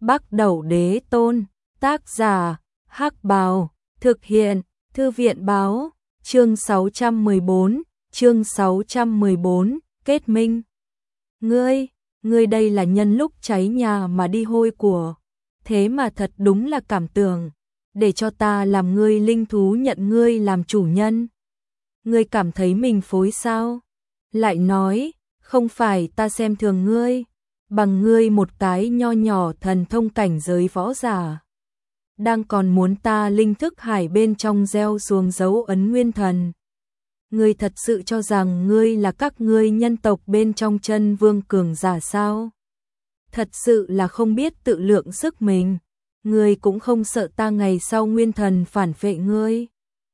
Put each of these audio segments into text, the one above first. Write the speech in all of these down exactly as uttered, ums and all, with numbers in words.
Bắc Đẩu Đế Tôn, tác giả, Hắc Bào, thực hiện, Thư viện báo, chương sáu trăm mười bốn, chương sáu trăm mười bốn, kết minh. Ngươi, ngươi đây là nhân lúc cháy nhà mà đi hôi của, thế mà thật đúng là cảm tưởng, để cho ta làm ngươi linh thú nhận ngươi làm chủ nhân. Ngươi cảm thấy mình phối sao? Lại nói, không phải ta xem thường ngươi, bằng ngươi một cái nho nhỏ thần thông cảnh giới võ giả. Đang còn muốn ta linh thức hải bên trong gieo xuống dấu ấn nguyên thần. Ngươi thật sự cho rằng ngươi là các ngươi nhân tộc bên trong chân vương cường giả sao? Thật sự là không biết tự lượng sức mình. Ngươi cũng không sợ ta ngày sau nguyên thần phản phệ ngươi.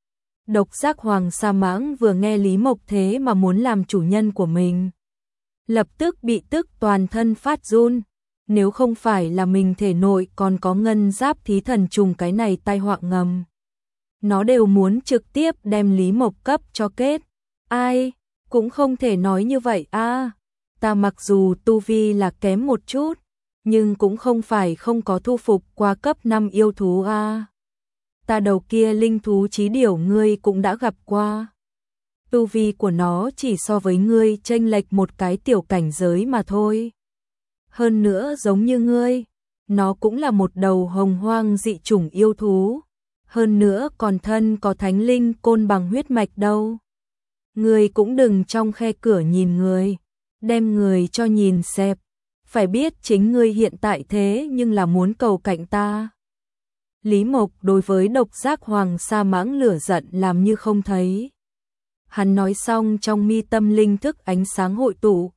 Độc Giác Hoàng Sa Mãng vừa nghe Lý Mộc thế mà muốn làm chủ nhân của mình, lập tức bị tức toàn thân phát run. Nếu không phải là mình thể nội còn có ngân giáp thí thần trùng cái này tai họa ngầm, nó đều muốn trực tiếp đem Lý Mộc cấp cho kết. Ai, cũng không thể nói như vậy a. À, ta mặc dù tu vi là kém một chút, nhưng cũng không phải không có thu phục qua cấp năm yêu thú a. À, ta đầu kia linh thú chí điểu ngươi cũng đã gặp qua. Tu vi của nó chỉ so với ngươi chênh lệch một cái tiểu cảnh giới mà thôi. Hơn nữa giống như ngươi, nó cũng là một đầu hồng hoang dị chủng yêu thú. Hơn nữa còn thân có thánh linh côn bằng huyết mạch đâu. Ngươi cũng đừng trong khe cửa nhìn người, đem người cho nhìn xẹp. Phải biết chính ngươi hiện tại thế nhưng là muốn cầu cạnh ta. Lý Mộc đối với Độc Giác Hoàng Sa Mãng lửa giận làm như không thấy. Hắn nói xong trong mi tâm linh thức ánh sáng hội tụ.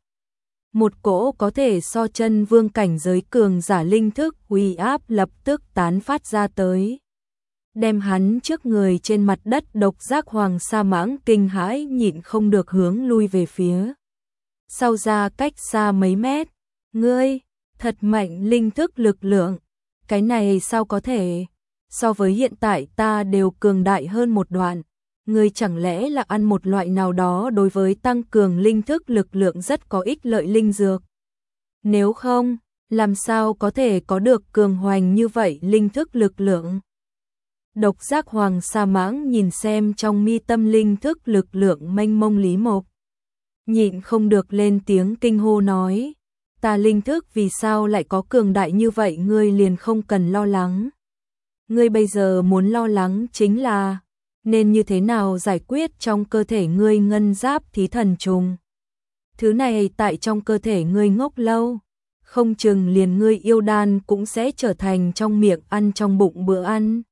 Một cỗ có thể so chân vương cảnh giới cường giả linh thức uy áp lập tức tán phát ra tới. Đem hắn trước người trên mặt đất Độc Giác Hoàng Sa Mãng kinh hãi nhịn không được hướng lui về phía sau ra cách xa mấy mét. Ngươi, thật mạnh linh thức lực lượng, cái này sao có thể, so với hiện tại ta đều cường đại hơn một đoạn. Ngươi chẳng lẽ là ăn một loại nào đó đối với tăng cường linh thức lực lượng rất có ích lợi linh dược? Nếu không, làm sao có thể có được cường hoành như vậy linh thức lực lượng? Độc Giác Hoàng Sa Mãng nhìn xem trong mi tâm linh thức lực lượng mênh mông Lý Mộc, nhịn không được lên tiếng kinh hô nói, ta linh thức vì sao lại có cường đại như vậy, ngươi liền không cần lo lắng. Ngươi bây giờ muốn lo lắng chính là nên như thế nào giải quyết trong cơ thể ngươi ngân giáp thí thần trùng. Thứ này tại trong cơ thể ngươi ngốc lâu, không chừng liền ngươi yêu đan cũng sẽ trở thành trong miệng ăn trong bụng bữa ăn.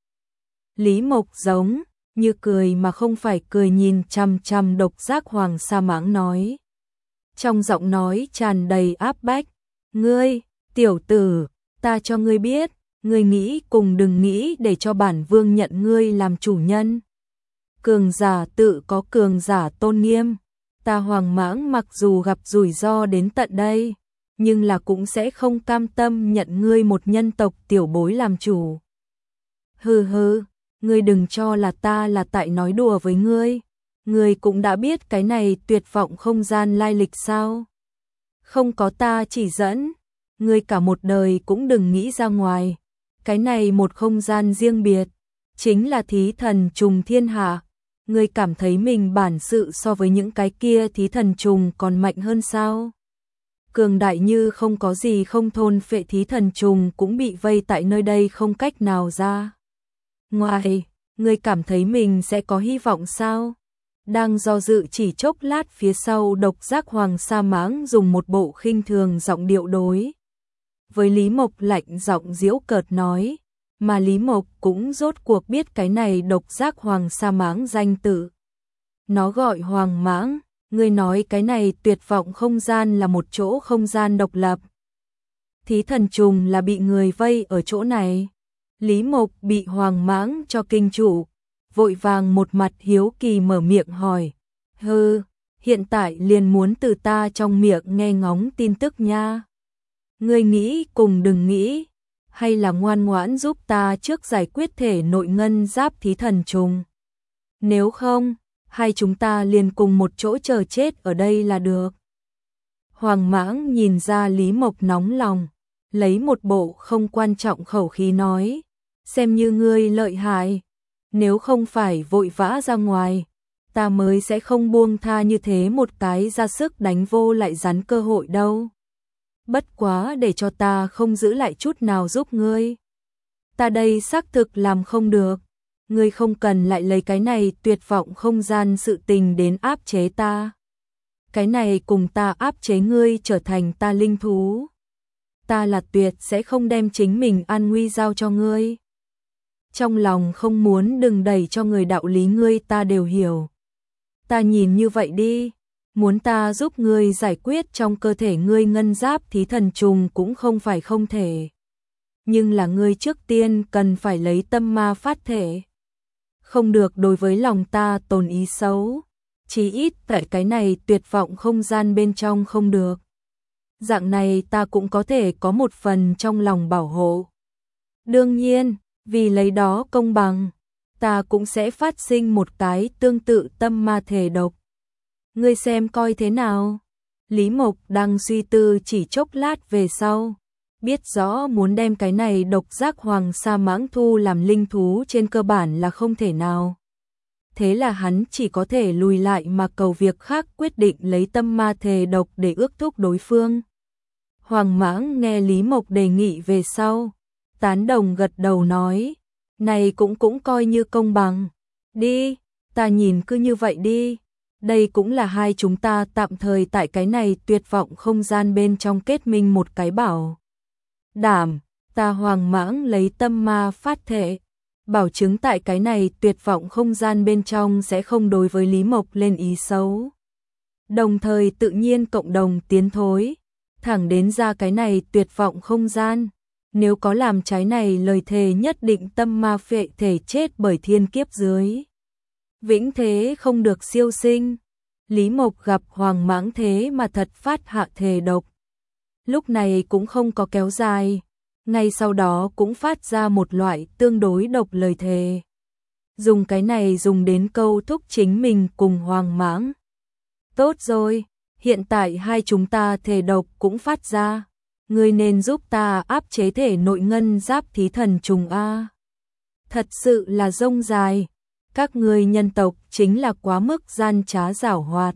Lý Mộc giống như cười mà không phải cười nhìn chằm chằm Độc Giác Hoàng Sa Mãng nói. Trong giọng nói tràn đầy áp bách, ngươi, tiểu tử, ta cho ngươi biết, ngươi nghĩ cùng đừng nghĩ để cho bản vương nhận ngươi làm chủ nhân. Cường giả tự có cường giả tôn nghiêm, ta Hoàng Mãng mặc dù gặp rủi ro đến tận đây, nhưng là cũng sẽ không cam tâm nhận ngươi một nhân tộc tiểu bối làm chủ. Hừ hừ, ngươi đừng cho là ta là tại nói đùa với ngươi, ngươi cũng đã biết cái này tuyệt vọng không gian lai lịch sao? Không có ta chỉ dẫn, ngươi cả một đời cũng đừng nghĩ ra ngoài. Cái này một không gian riêng biệt, chính là thí thần trùng thiên hạ. Ngươi cảm thấy mình bản sự so với những cái kia thí thần trùng còn mạnh hơn sao? Cường đại như không có gì không thôn phệ thí thần trùng cũng bị vây tại nơi đây không cách nào ra. Ngoài, ngươi cảm thấy mình sẽ có hy vọng sao? Đang do dự chỉ chốc lát phía sau Độc Giác Hoàng Sa Mãng dùng một bộ khinh thường giọng điệu đối với Lý Mộc lạnh giọng giễu cợt nói. Mà Lý Mộc cũng rốt cuộc biết cái này Độc Giác Hoàng Sa Mãng danh tự. Nó gọi Hoàng Mãng, ngươi nói cái này tuyệt vọng không gian là một chỗ không gian độc lập. Thí thần trùng là bị người vây ở chỗ này. Lý Mộc bị Hoàng Mãng cho kinh trụ, vội vàng một mặt hiếu kỳ mở miệng hỏi. Hừ, hiện tại liền muốn từ ta trong miệng nghe ngóng tin tức nha. Ngươi nghĩ cùng đừng nghĩ, hay là ngoan ngoãn giúp ta trước giải quyết thể nội ngân giáp thí thần trùng. Nếu không, hai chúng ta liền cùng một chỗ chờ chết ở đây là được. Hoàng Mãng nhìn ra Lý Mộc nóng lòng, lấy một bộ không quan trọng khẩu khí nói, xem như ngươi lợi hại, nếu không phải vội vã ra ngoài, ta mới sẽ không buông tha như thế một cái ra sức đánh vô lại rắn cơ hội đâu. Bất quá để cho ta không giữ lại chút nào giúp ngươi. Ta đây xác thực làm không được, ngươi không cần lại lấy cái này tuyệt vọng không gian sự tình đến áp chế ta. Cái này cùng ta áp chế ngươi trở thành ta linh thú. Ta là tuyệt sẽ không đem chính mình an nguy giao cho ngươi. Trong lòng không muốn đừng đẩy cho người đạo lý ngươi ta đều hiểu. Ta nhìn như vậy đi, muốn ta giúp ngươi giải quyết trong cơ thể ngươi ngân giáp thí thần trùng cũng không phải không thể. Nhưng là ngươi trước tiên cần phải lấy tâm ma phát thể. Không được đối với lòng ta tồn ý xấu, chí ít tại cái này tuyệt vọng không gian bên trong không được. Dạng này ta cũng có thể có một phần trong lòng bảo hộ. Đương nhiên, vì lấy đó công bằng, ta cũng sẽ phát sinh một cái tương tự tâm ma thể độc. Ngươi xem coi thế nào? Lý Mộc đang suy tư chỉ chốc lát về sau, biết rõ muốn đem cái này độc giác hoàng sa mãng thu làm linh thú trên cơ bản là không thể nào. Thế là hắn chỉ có thể lùi lại mà cầu việc khác, quyết định lấy tâm ma thể độc để ước thúc đối phương. Hoàng mãng nghe Lý Mộc đề nghị về sau, tán đồng gật đầu nói, này cũng cũng coi như công bằng. Đi, ta nhìn cứ như vậy đi. Đây cũng là hai chúng ta tạm thời tại cái này tuyệt vọng không gian bên trong kết minh một cái bảo đảm. Ta Hoàng mãng lấy tâm ma phát thể, bảo chứng tại cái này tuyệt vọng không gian bên trong sẽ không đối với Lý Mộc lên ý xấu. Đồng thời tự nhiên cộng đồng tiến thối, thẳng đến ra cái này tuyệt vọng không gian. Nếu có làm trái này lời thề nhất định tâm ma phệ thể chết bởi thiên kiếp dưới. Vĩnh thế không được siêu sinh. Lý Mộc gặp Hoàng mãng thế mà thật phát hạ thề độc. Lúc này cũng không có kéo dài, ngay sau đó cũng phát ra một loại tương đối độc lời thề. Dùng cái này dùng đến câu thúc chính mình cùng Hoàng mãng. Tốt rồi, hiện tại hai chúng ta thề độc cũng phát ra. Ngươi nên giúp ta áp chế thể nội ngân giáp thí thần trùng A. Thật sự là rông dài. Các ngươi nhân tộc chính là quá mức gian trá giảo hoạt.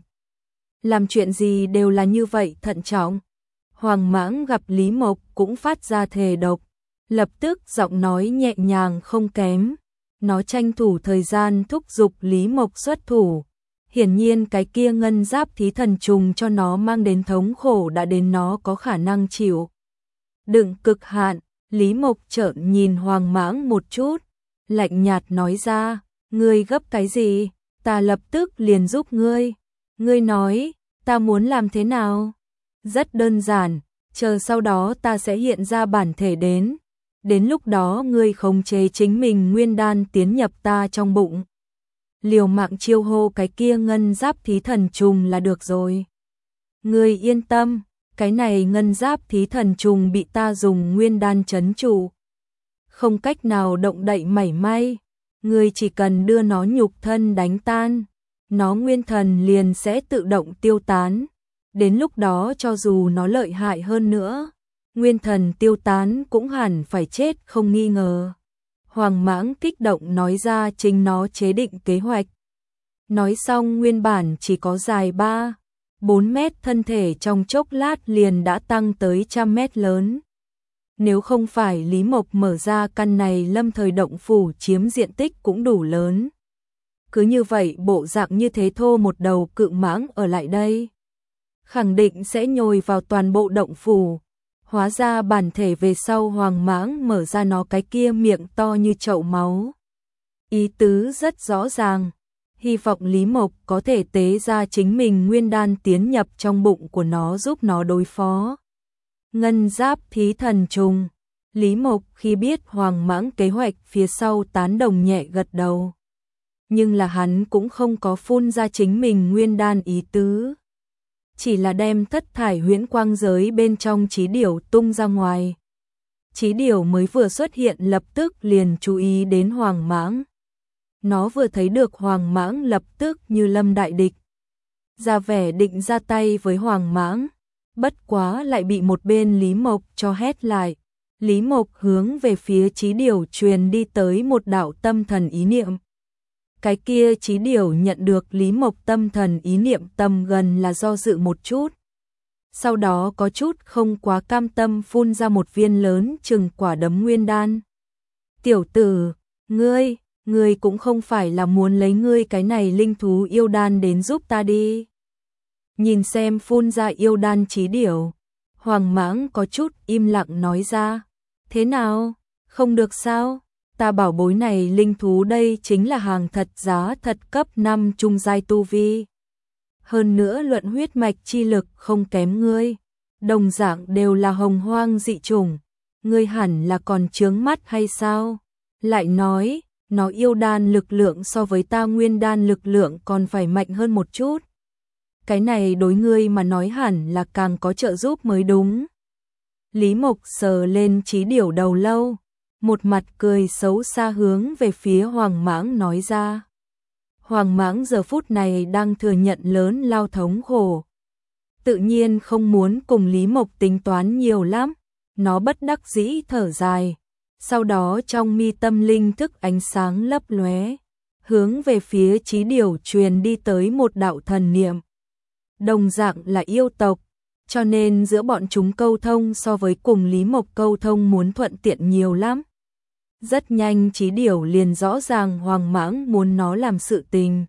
Làm chuyện gì đều là như vậy thận trọng. Hoàng mãng gặp Lý Mộc cũng phát ra thề độc. Lập tức giọng nói nhẹ nhàng không kém. Nó tranh thủ thời gian thúc giục Lý Mộc xuất thủ. Hiển nhiên cái kia ngân giáp thí thần trùng cho nó mang đến thống khổ đã đến nó có khả năng chịu đựng cực hạn. Lý Mộc trợn nhìn Hoàng mãng một chút, lạnh nhạt nói ra, ngươi gấp cái gì, ta lập tức liền giúp ngươi. Ngươi nói, ta muốn làm thế nào? Rất đơn giản, chờ sau đó ta sẽ hiện ra bản thể đến. Đến lúc đó ngươi khống chế chính mình nguyên đan tiến nhập ta trong bụng. Liều mạng chiêu hô cái kia ngân giáp thí thần trùng là được rồi. Ngươi yên tâm, cái này ngân giáp thí thần trùng bị ta dùng nguyên đan trấn trụ, không cách nào động đậy mảy may. Ngươi chỉ cần đưa nó nhục thân đánh tan, nó nguyên thần liền sẽ tự động tiêu tán. Đến lúc đó cho dù nó lợi hại hơn nữa, nguyên thần tiêu tán cũng hẳn phải chết không nghi ngờ. Hoàng mãng kích động nói ra chính nó chế định kế hoạch. Nói xong nguyên bản chỉ có dài ba, bốn mét thân thể trong chốc lát liền đã tăng tới trăm mét lớn. Nếu không phải Lý Mộc mở ra căn này lâm thời động phủ chiếm diện tích cũng đủ lớn. Cứ như vậy bộ dạng như thế thô một đầu cự mãng ở lại đây, khẳng định sẽ nhồi vào toàn bộ động phủ. Hóa ra bản thể về sau Hoàng mãng mở ra nó cái kia miệng to như chậu máu. Ý tứ rất rõ ràng, hy vọng Lý Mộc có thể tế ra chính mình nguyên đan tiến nhập trong bụng của nó giúp nó đối phó ngân giáp thí thần trùng. Lý Mộc khi biết Hoàng mãng kế hoạch phía sau tán đồng nhẹ gật đầu. Nhưng là hắn cũng không có phun ra chính mình nguyên đan ý tứ. Chỉ là đem thất thải huyễn quang giới bên trong chí điểu tung ra ngoài. Chí điểu mới vừa xuất hiện lập tức liền chú ý đến Hoàng mãng. Nó vừa thấy được Hoàng mãng lập tức như lâm đại địch, ra vẻ định ra tay với Hoàng mãng. bất quá lại bị một bên Lý Mộc cho hét lại. Lý Mộc hướng về phía Chí Điều truyền đi tới một đạo tâm thần ý niệm. Cái kia Chí Điều nhận được Lý Mộc tâm thần ý niệm tầm gần là do dự một chút. Sau đó có chút không quá cam tâm phun ra một viên lớn chừng quả đấm nguyên đan. Tiểu tử, ngươi, ngươi cũng không phải là muốn lấy ngươi cái này linh thú yêu đan đến giúp ta đi. Nhìn xem phun ra yêu đan Chí Điều, Hoàng Mãng có chút im lặng nói ra. Thế nào, không được sao? Ta bảo bối này linh thú đây chính là hàng thật giá thật cấp năm trung giai tu vi. Hơn nữa luận huyết mạch chi lực không kém ngươi. Đồng dạng đều là hồng hoang dị chủng. Ngươi hẳn là còn chướng mắt hay sao? Lại nói, nó yêu đan lực lượng so với ta nguyên đan lực lượng còn phải mạnh hơn một chút. Cái này đối ngươi mà nói hẳn là càng có trợ giúp mới đúng. Lý Mộc sờ lên Chí Điều đầu lâu, một mặt cười xấu xa hướng về phía Hoàng Mãng nói ra. Hoàng Mãng giờ phút này đang thừa nhận lớn lao thống khổ. Tự nhiên không muốn cùng Lý Mộc tính toán nhiều lắm, nó bất đắc dĩ thở dài. Sau đó trong mi tâm linh thức ánh sáng lấp lóe, hướng về phía Chí Điều truyền đi tới một đạo thần niệm. Đồng dạng là yêu tộc, cho nên giữa bọn chúng câu thông so với cùng Lý Mộc câu thông muốn thuận tiện nhiều lắm. Rất nhanh Chí Điều liền rõ ràng Hoàng Mãng muốn nó làm sự tình.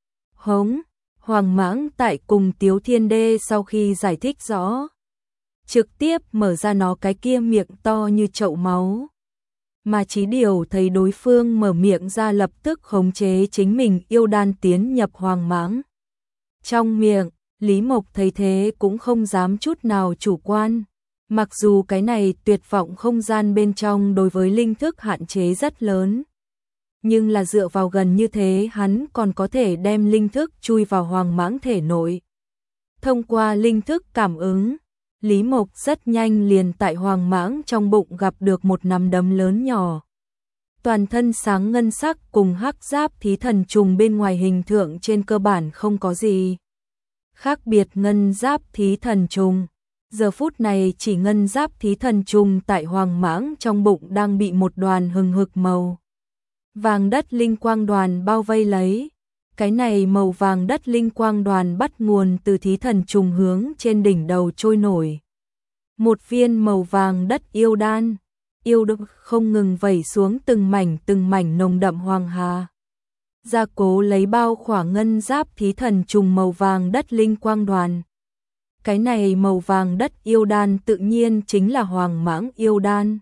Hống, Hoàng Mãng tại cùng Tiếu Thiên Đê sau khi giải thích rõ, trực tiếp mở ra nó cái kia miệng to như chậu máu. Mà Chí Điều thấy đối phương mở miệng ra lập tức khống chế chính mình yêu đan tiến nhập Hoàng Mãng trong miệng. Lý Mộc thấy thế cũng không dám chút nào chủ quan. Mặc dù cái này tuyệt vọng không gian bên trong đối với linh thức hạn chế rất lớn, nhưng là dựa vào gần như thế hắn còn có thể đem linh thức chui vào Hoàng Mãng thể nội. Thông qua linh thức cảm ứng, Lý Mộc rất nhanh liền tại Hoàng Mãng trong bụng gặp được một nắm đấm lớn nhỏ. Toàn thân sáng ngân sắc cùng hắc giáp thí thần trùng bên ngoài hình tượng trên cơ bản không có gì khác biệt. Ngân giáp thí thần trùng, giờ phút này chỉ ngân giáp thí thần trùng tại Hoàng Mãng trong bụng đang bị một đoàn hừng hực màu vàng đất linh quang đoàn bao vây lấy. Cái này màu vàng đất linh quang đoàn bắt nguồn từ thí thần trùng hướng trên đỉnh đầu trôi nổi một viên màu vàng đất yêu đan, yêu độc không ngừng vẩy xuống từng mảnh từng mảnh nồng đậm hoàng hà. Gia cố lấy bao khỏa ngân giáp thí thần trùng màu vàng đất linh quang đoàn. Cái này màu vàng đất yêu đan tự nhiên chính là Hoàng Mãng yêu đan.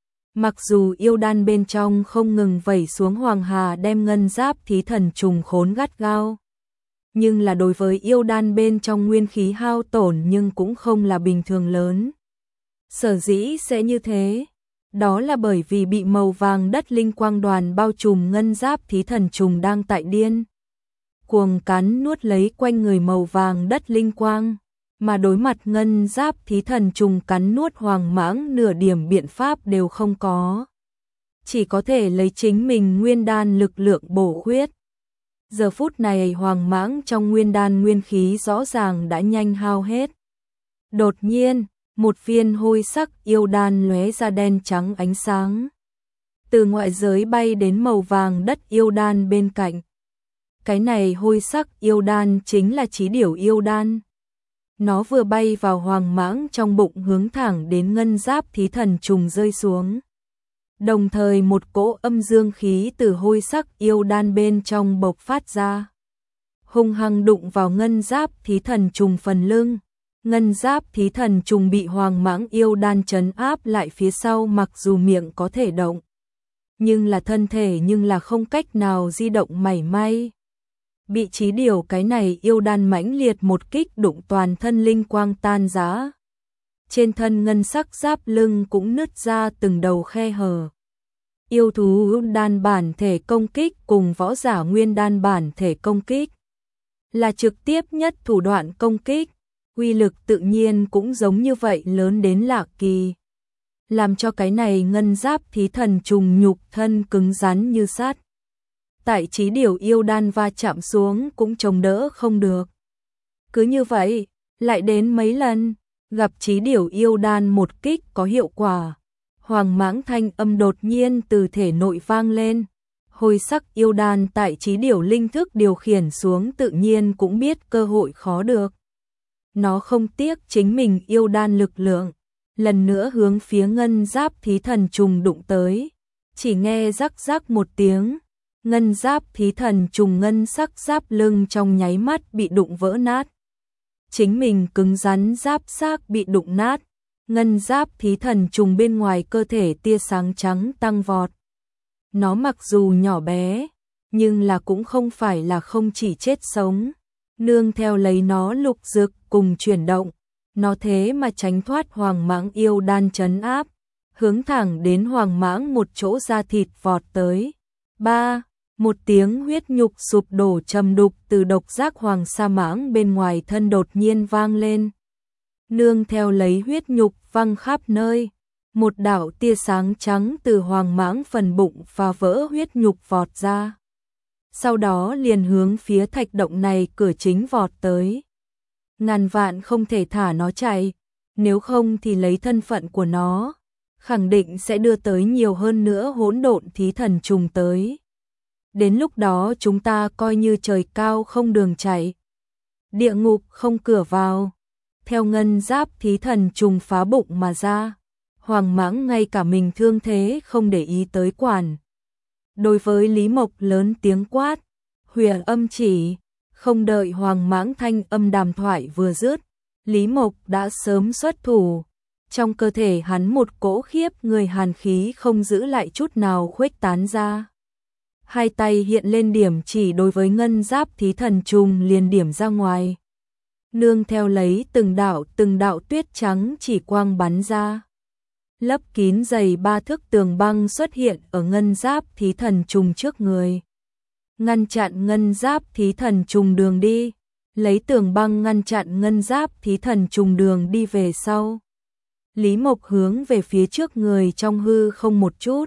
Mặc dù yêu đan bên trong không ngừng vẩy xuống hoàng hà đem ngân giáp thí thần trùng khốn gắt gao, nhưng là đối với yêu đan bên trong nguyên khí hao tổn nhưng cũng không là bình thường lớn. Sở dĩ sẽ như thế, đó là bởi vì bị màu vàng đất linh quang đoàn bao trùm ngân giáp thí thần trùng đang tại điên cuồng cắn nuốt lấy quanh người màu vàng đất linh quang, mà đối mặt ngân giáp thí thần trùng cắn nuốt Hoàng Mãng nửa điểm biện pháp đều không có. Chỉ có thể lấy chính mình nguyên đan lực lượng bổ khuyết. Giờ phút này Hoàng Mãng trong nguyên đan nguyên khí rõ ràng đã nhanh hao hết. Đột nhiên, một viên hôi sắc yêu đan lóe ra đen trắng ánh sáng. Từ ngoại giới bay đến màu vàng đất yêu đan bên cạnh. Cái này hôi sắc yêu đan chính là Chí Điểu yêu đan. Nó vừa bay vào Hoàng Mãng trong bụng hướng thẳng đến ngân giáp thí thần trùng rơi xuống. Đồng thời một cỗ âm dương khí từ hôi sắc yêu đan bên trong bộc phát ra, hung hăng đụng vào ngân giáp thí thần trùng phần lưng. Ngân giáp thí thần trùng bị Hoàng Mãng yêu đan trấn áp lại phía sau, mặc dù miệng có thể động, nhưng là thân thể nhưng là không cách nào di động mảy may. Bị Chí Điểu cái này yêu đan mãnh liệt một kích đụng toàn thân linh quang tan rã. Trên thân ngân sắc giáp lưng cũng nứt ra từng đầu khe hở. Yêu thú đan bản thể công kích cùng võ giả nguyên đan bản thể công kích là trực tiếp nhất thủ đoạn công kích, uy lực tự nhiên cũng giống như vậy lớn đến lạ kỳ, làm cho cái này ngân giáp thí thần trùng nhục thân cứng rắn như sắt. Tại Chí Điểu yêu đan va chạm xuống cũng chống đỡ không được. Cứ như vậy, lại đến mấy lần, Gặp Chí Điểu yêu đan một kích có hiệu quả, Hoàng Mãng thanh âm đột nhiên từ thể nội vang lên. Hồi sắc yêu đan tại Chí Điểu linh thức điều khiển xuống tự nhiên cũng biết cơ hội khó được. Nó không tiếc chính mình yêu đan lực lượng, lần nữa hướng phía ngân giáp thí thần trùng đụng tới. Chỉ nghe rắc rắc một tiếng, ngân giáp thí thần trùng ngân sắc giáp lưng trong nháy mắt bị đụng vỡ nát. Chính mình cứng rắn giáp xác bị đụng nát, ngân giáp thí thần trùng bên ngoài cơ thể tia sáng trắng tăng vọt. Nó mặc dù nhỏ bé, nhưng là cũng không phải là không chỉ chết sống. Nương theo lấy nó lục dực cùng chuyển động, nó thế mà tránh thoát Hoàng Mãng yêu đan trấn áp, hướng thẳng đến Hoàng Mãng một chỗ da thịt vọt tới. Ba, một tiếng huyết nhục sụp đổ trầm đục từ độc giác Hoàng Sa Mãng bên ngoài thân đột nhiên vang lên. Nương theo lấy huyết nhục văng khắp nơi, một đạo tia sáng trắng từ Hoàng Mãng phần bụng phá vỡ huyết nhục vọt ra. Sau đó liền hướng phía thạch động này cửa chính vọt tới. Ngàn vạn không thể thả nó chạy, nếu không thì lấy thân phận của nó, khẳng định sẽ đưa tới nhiều hơn nữa hỗn độn thí thần trùng tới. Đến lúc đó chúng ta coi như trời cao không đường chạy, địa ngục không cửa vào. Theo ngân giáp thí thần trùng phá bụng mà ra, Hoàng Mãng ngay cả mình thương thế không để ý tới quản. Đối với Lý Mộc lớn tiếng quát, Huyền âm chỉ, không đợi Hoàng Mãng thanh âm đàm thoại vừa dứt, Lý Mộc đã sớm xuất thủ. Trong cơ thể hắn một cỗ khiếp người hàn khí không giữ lại chút nào khuếch tán ra. Hai tay hiện lên điểm chỉ đối với ngân giáp thí thần trùng liền điểm ra ngoài. Nương theo lấy từng đạo từng đạo tuyết trắng chỉ quang bắn ra. Lấp kín dày ba thước tường băng xuất hiện ở ngân giáp thí thần trùng trước người. Ngăn chặn ngân giáp thí thần trùng đường đi. Lấy tường băng ngăn chặn ngân giáp thí thần trùng đường đi về sau. Lý Mộc hướng về phía trước người trong hư không một chút.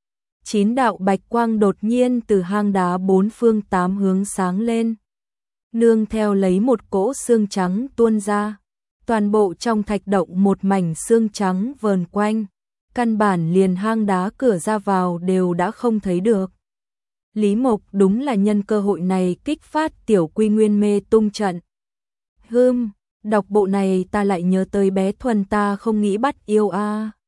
Chín đạo bạch quang đột nhiên từ hang đá bốn phương tám hướng sáng lên. Nương theo lấy một cỗ xương trắng tuôn ra. Toàn bộ trong thạch động một mảnh xương trắng vờn quanh. Căn bản liền hang đá cửa ra vào đều đã không thấy được. Lý Mộc đúng là nhân cơ hội này kích phát tiểu quy nguyên mê tung trận. Hừm, đọc bộ này ta lại nhớ tới bé Thuần ta không nghĩ bắt yêu a. À.